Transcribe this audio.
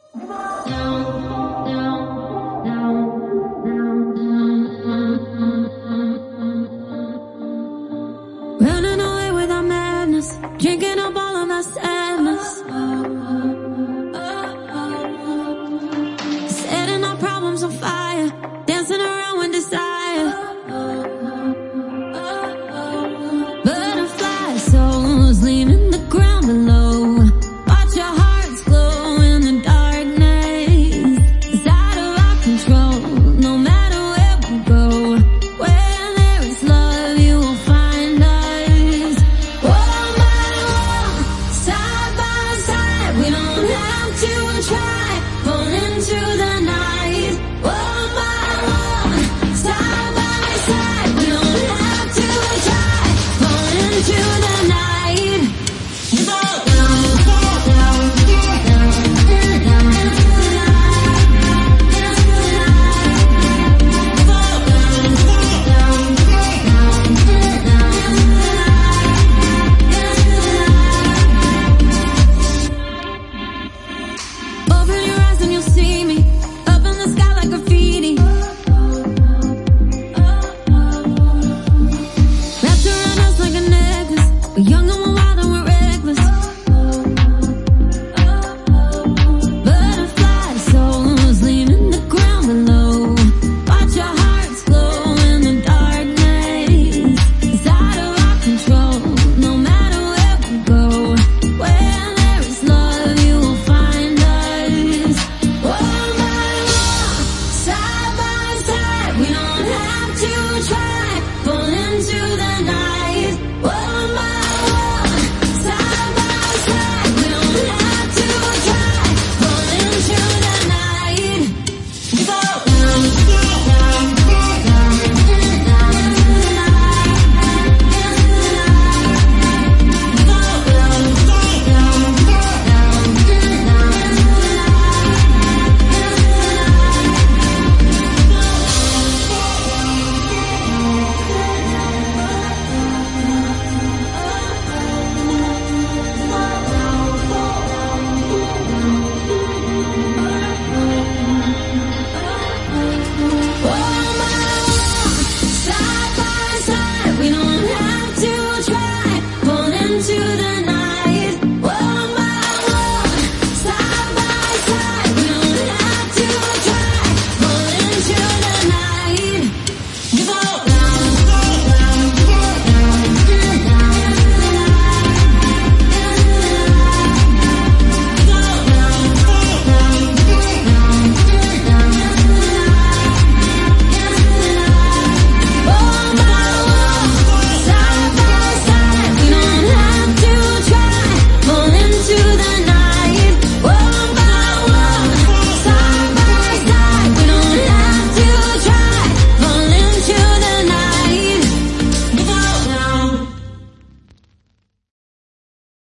Running away with our madness, drinking up all of my sadness. Setting our problems on fire, dancing around with desire. Butterfly souls leaving the ground below. Watch our hearts glow in the darkness. It's out of our control, no matter where we go. Where there is love, you will find us. Wall by wall, side by side, we don't have to try. Fall into the night.